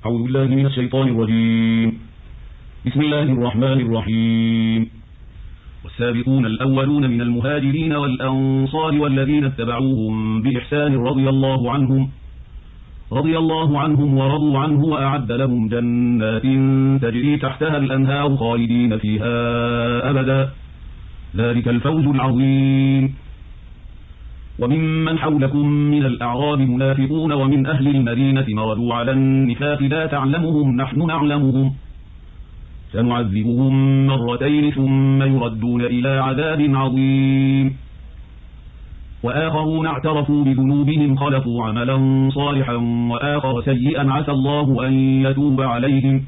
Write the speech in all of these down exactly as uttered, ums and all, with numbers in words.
أعوذ بالله من الشيطان الرجيم. بسم الله الرحمن الرحيم. والسابقون الأولون من المهاجرين والأنصار والذين اتبعوهم بإحسان رضي الله عنهم رضي الله عنهم ورضوا عنه وأعد لهم جنات تجري تحتها الأنهار خالدين فيها أبدا، ذلك الفوز العظيم. وممن حولكم من الأعراب منافقون ومن أهل المدينة مردوا على النفاق لا تعلمهم نحن نعلمهم سنعذبهم مرتين ثم يردون إلى عذاب عظيم. وآخرون اعترفوا بذنوبهم خلقوا عملا صالحا وآخر سيئا عسى الله أن يتوب عليهم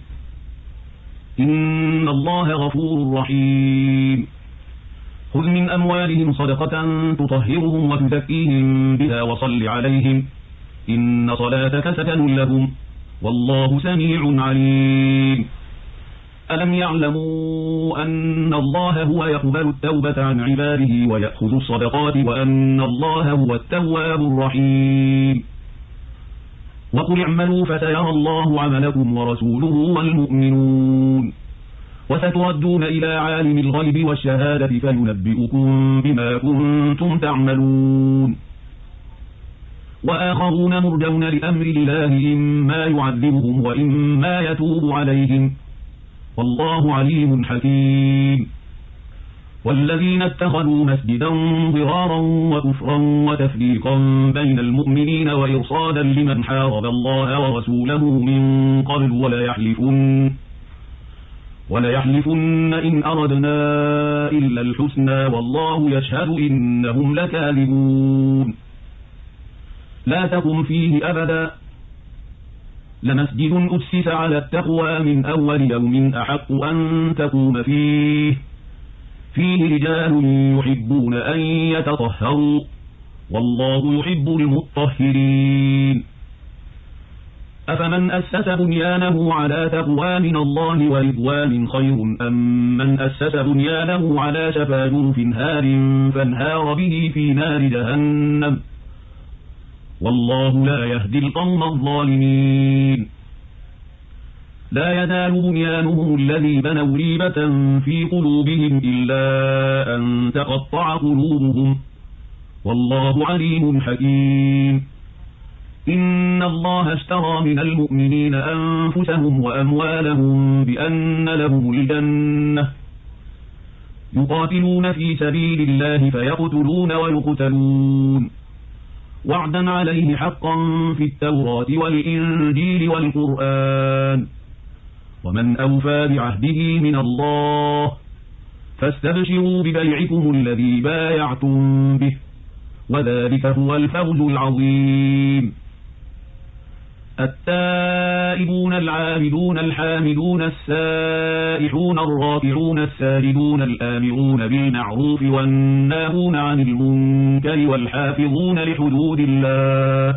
إن الله غفور رحيم. خذ من أموالهم صدقة تطهرهم وتزكيهم بها وصل عليهم إن صلاتك سكن لهم والله سميع عليم. ألم يعلموا أن الله هو يقبل التوبة عن عباده ويأخذ الصدقات وأن الله هو التواب الرحيم. وقل اعملوا فسيرى الله عملكم ورسوله والمؤمنون وستردون إلى عالم الغيب والشهادة فينبئكم بما كنتم تعملون. وآخرون مرجون لأمر الله إما يعذبهم وإما يتوب عليهم والله عليم حكيم. والذين اتخذوا مسجدا ضرارا وكفرا وتفريقا بين المؤمنين وإرصادا لمن حارب الله ورسوله من قبل ولا يحلفن ولا يحلفن إن أردنا إلا الحسنى والله يشهد إنهم لكاذبون. لا تقم فيه أبدا لمسجد أسس على التقوى من أول يوم أحق أن تقوم فيه فيه رجال يحبون أن يتطهروا والله يحب المطهرين. أفمن أسس بنيانه على تقوى من الله ورضوان خير أم من أسس بنيانه على شفا جرف هار فانهار به في نار جهنم والله لا يهدي القوم الظالمين. لا يزال بنيانهم الذي بنوا ريبة في قلوبهم إلا أن تقطع قلوبهم والله عليم حكيم. إن الله اشترى من المؤمنين أنفسهم وأموالهم بأن لهم الجنة يقاتلون في سبيل الله فيقتلون ويقتلون وعدا عليه حقا في التوراة والإنجيل والقرآن ومن أوفى بعهده من الله فاستبشروا ببيعكم الذي بايعتم به وذلك هو الفوز العظيم. التائبون العابدون الحامدون السائحون الراكعون الساجدون الآمرون بالمعروف والناهون عن المنكر والحافظون لحدود الله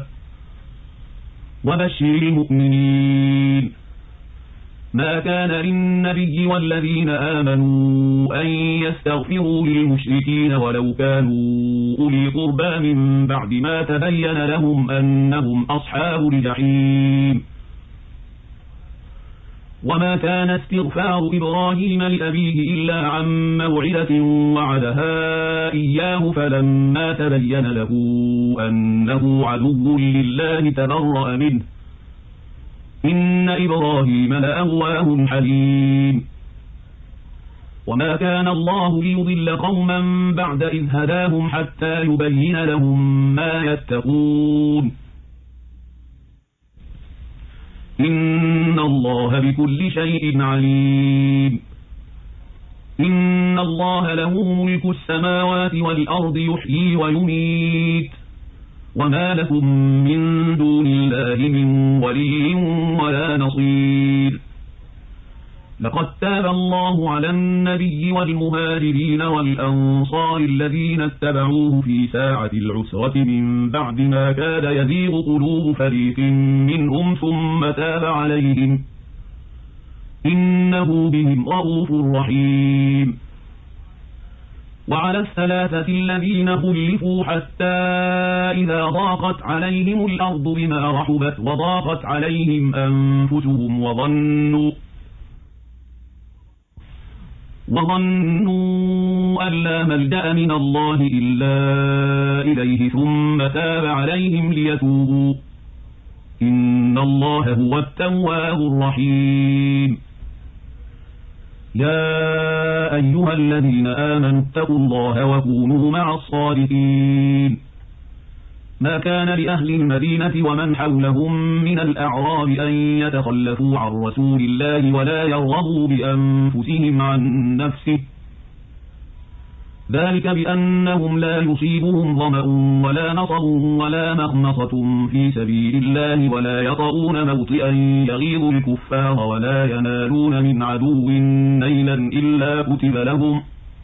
وبشر المؤمنين. ما كان للنبي والذين آمنوا أن يستغفروا للمشركين ولو كانوا أولي قربى من بعد ما تبين لهم أنهم أصحاب الجحيم. وما كان استغفار إبراهيم لأبيه إلا عن موعدة وعدها إياه فلما تبين له أنه عدو لله تبرأ منه إن إبراهيم لأواه حليم. وما كان الله ليضل قوما بعد إذ هداهم حتى يبين لهم ما يتقون إن الله بكل شيء عليم. إن الله له ملك السماوات والأرض يحيي ويميت وما لكم من دون الله من ولي ولا نصير. لقد تاب الله على النبي والمهاجرين والأنصار الذين اتبعوه في ساعة العسرة من بعد ما كاد يزيغ قلوب فريق منهم ثم تاب عليهم إنه بهم رؤوف رحيم. وعلى الثلاثة الذين خلفوا حتى إذا ضاقت عليهم الأرض بما رحبت وضاقت عليهم أنفسهم وظنوا وظنوا أن لا ملجأ من الله إلا إليه ثم تاب عليهم ليتوبوا إن الله هو التواب الرحيم. يا أيها الذين آمنوا اتقوا الله وكونوا مع الصادقين. ما كان لأهل المدينة ومن حولهم من الأعراب أن يتخلفوا عن رسول الله ولا يرغبوا بأنفسهم عن نفسه، ذلك بأنهم لا يصيبهم ظمأ ولا نصب ولا مخمصة في سبيل الله ولا يطؤون موطئا يغيظ الكفار ولا ينالون من عدو نيلا إلا كتب لهم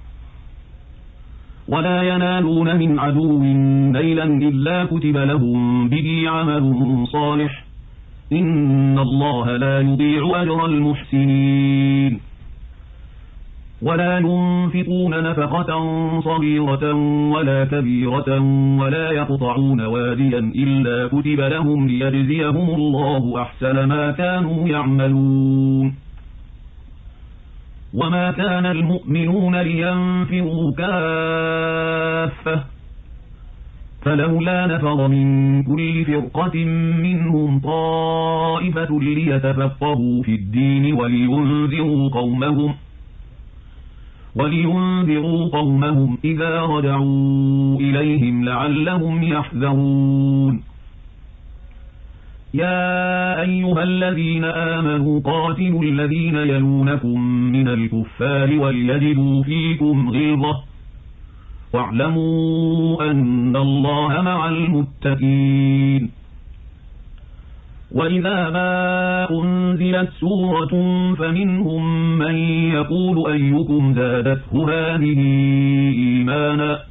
ولا ينالون من عدو نيلا إلا كتب لهم به عمل صالح إن الله لا يضيع أجر المحسنين. ولا ينفقون نفقة صغيرة ولا كبيرة ولا يقطعون واديا إلا كتب لهم ليجزيهم الله أحسن ما كانوا يعملون. وما كان المؤمنون لينفروا كافة فلولا نفر من كل فرقة منهم طائفة ليتفقهوا في الدين ولينذروا قومهم ولينذروا قومهم إذا رجعوا إليهم لعلهم يحذرون. يا أيها الذين آمنوا قاتلوا الذين يلونكم من الكفار وليجدوا فيكم غلظة واعلموا أن الله مع المتقين. وإذا ما أنزلت سورة فمنهم من يقول أيكم زادته هذه إيمانا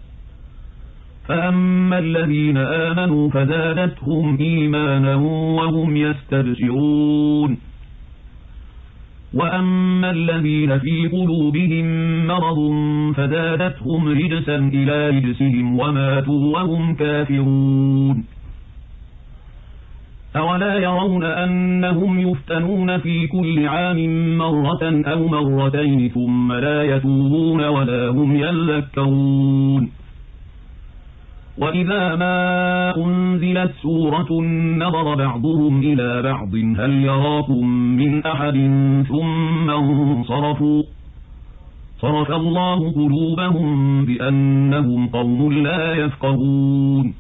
فأما الذين آمنوا فزادتهم إيمانا وهم يستبشرون وأما الذين في قلوبهم مرض فزادتهم رجسا إلى رجسهم وماتوا وهم كافرون. أولا يرون أنهم يفتنون في كل عام مرة أو مرتين ثم لا يتوبون ولا هم يذكرون. وإذا ما أنزلت سورة نظر بعضهم إلى بعض هل يراكم من أحد ثم انصرفوا صرف الله قلوبهم بأنهم قوم لا يفقهون.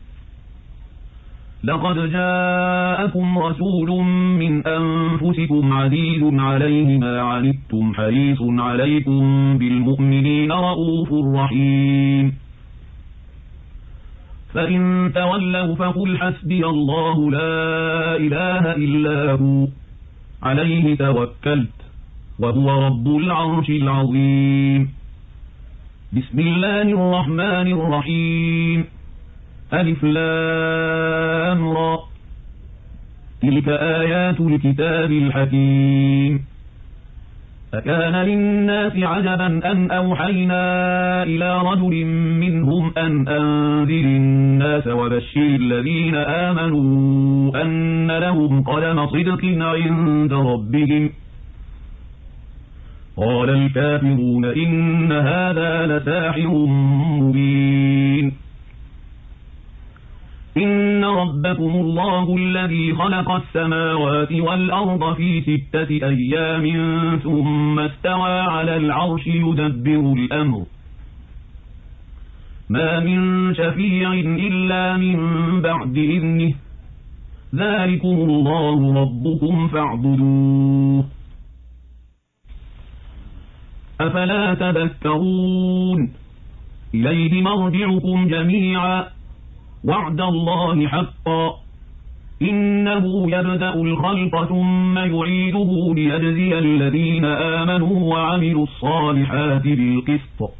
لقد جاءكم رسول من أنفسكم عزيز عليه ما عنتم حريص عليكم بالمؤمنين رؤوف رحيم. فإن تولوا فقل حسبي الله لا إله إلا هو عليه توكلت وهو رب العرش العظيم. بسم الله الرحمن الرحيم. ألف لام را تلك آيات الكتاب الحكيم. أكان للناس عجبا أن أوحينا إلى رجل منهم أن أنذر الناس وبشر الذين آمنوا أن لهم قدم صدق عند ربهم. قال الكافرون إن هذا لساحر مبين. إن ربكم الله الذي خلق السماوات والأرض في ستة أيام ثم استوى على العرش يدبر الأمر ما من شفيع إلا من بعد إذنه ذلكم الله ربكم فاعبدوه أفلا تذكرون. إليه مرجعكم جميعا وعد الله حقا إنه يبدأ الخلق ثم يعيده ليجزي الذين آمنوا وعملوا الصالحات بالقسط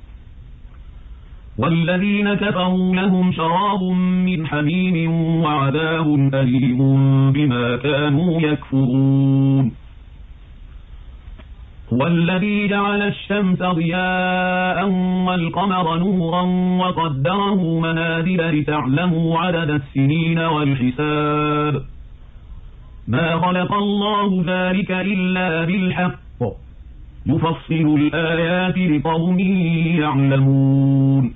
والذين كفروا لهم شراب من حميم وعذاب أليم بما كانوا يكفرون. هو الذي جعل الشمس ضياء والقمر نورا وقدره منازل لتعلموا عدد السنين والحساب ما خلق الله ذلك إلا بالحق يفصل الآيات لقوم يعلمون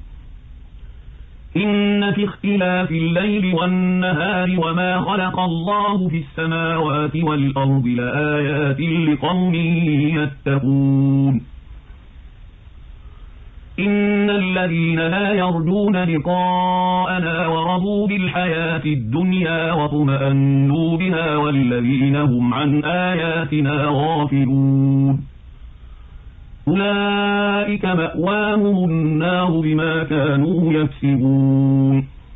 إن في اختلاف الليل والنهار وما خلق الله في السماوات والأرض لآيات لقوم يتقون إن الذين لا يرجون لقاءنا ورضوا بالحياة الدنيا واطمأنوا بها والذين هم عن آياتنا غافلون أولئك مأواهم النار بما كانوا يكسبون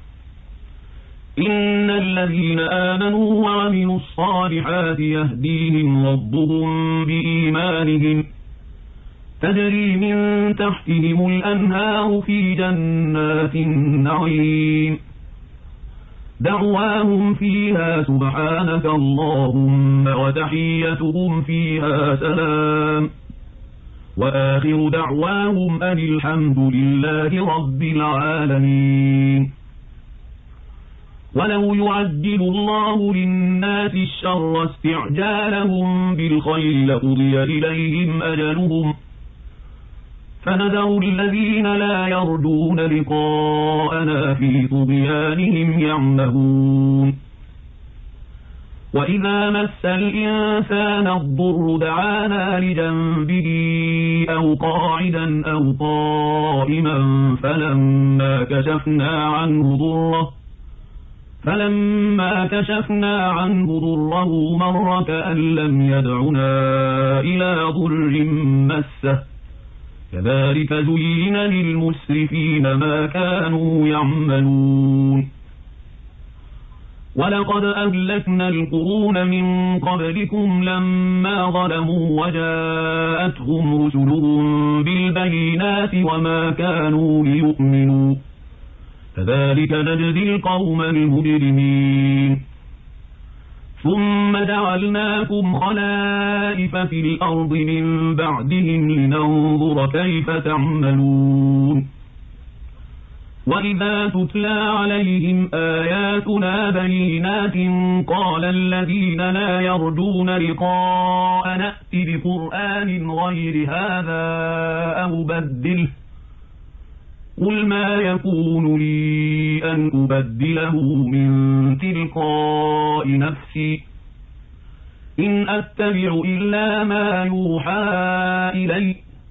إن الذين آمنوا وعملوا الصالحات يهديهم ربهم بإيمانهم تجري من تحتهم الأنهار في جنات النعيم دعواهم فيها سبحانك اللهم وتحيتهم فيها سلام وآخر دعواهم أن الحمد لله رب العالمين ولو يعجل الله للناس الشر استعجالهم بالخير لقضي إليهم أجلهم فنذر الذين لا يرجون لقاءنا في طغيانهم يعمهون وإذا مس الإنسان الضر دعانا لجنبه أو قاعدا أو قائما فلما كشفنا عنه ضره فلما كشفنا عنه ضره مر كأن لم يدعنا إلى ضر مسه كذلك زين للمسرفين ما كانوا يعملون ولقد أهلكنا القرون من قبلكم لما ظلموا وجاءتهم رسلهم بالبينات وما كانوا ليؤمنوا كذلك نجزي القوم المجرمين ثم جعلناكم خلائف في الأرض من بعدهم لننظر كيف تعملون وإذا تتلى عليهم آياتنا بينات قال الذين لا يرجون لقاء نأت بقرآن غير هذا أو بدله قل ما يكون لي أن أبدله من تلقاء نفسي إن أتبع إلا ما يوحى إلي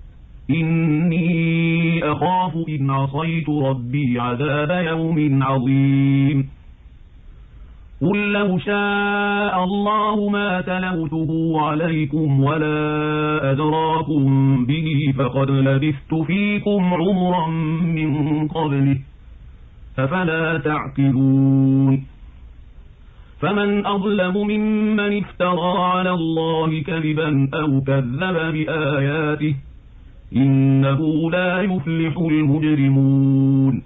إني أخاف إن عصيت ربي عذاب يوم عظيم قل لو شاء الله ما تلوته عليكم ولا أدراكم به فقد لبثت فيكم عمرا من قبله أفلا تعقلون فمن أظلم ممن افترى على الله كذبا أو كذب بآياته إنه لا يفلح المجرمون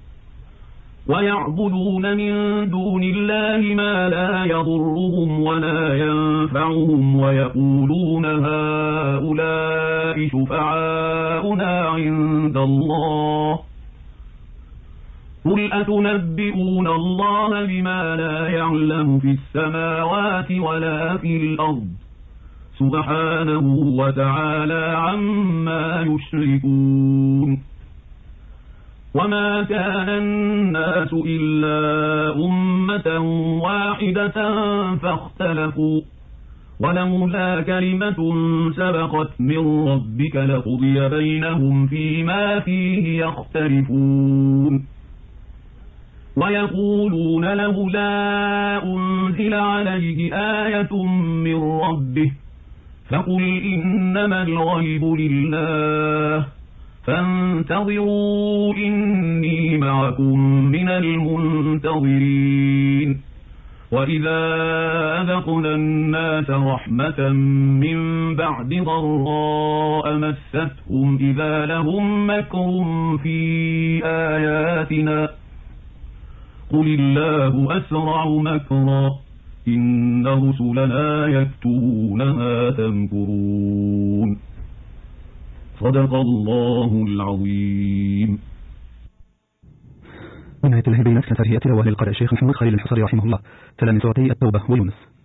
ويعبدون من دون الله ما لا يضرهم ولا ينفعهم ويقولون هؤلاء شفعاؤنا عند الله قل أتنبئون الله بما لا يعلم في السماوات ولا في الأرض سبحانه وتعالى عما يشركون وما كان الناس إلا أمة واحدة فاختلفوا ولولا كلمة سبقت من ربك لقضي بينهم فيما فيه يختلفون ويقولون لولا أنزل عليه آية من ربه فقل إنما الغيب لله فانتظروا إني معكم من المنتظرين وإذا أذقنا الناس رحمة من بعد ضراء مستهم إذا لهم مكر في آياتنا قل الله أسرع مكرا إن رسلنا يكتبون ما تمكرون صدق الله العظيم. من آية الله بين أسلة هيئة رواه للقارئ الشيخ محمود خليل الحصري رحمه الله. تلا من سورتي التوبة ويونس.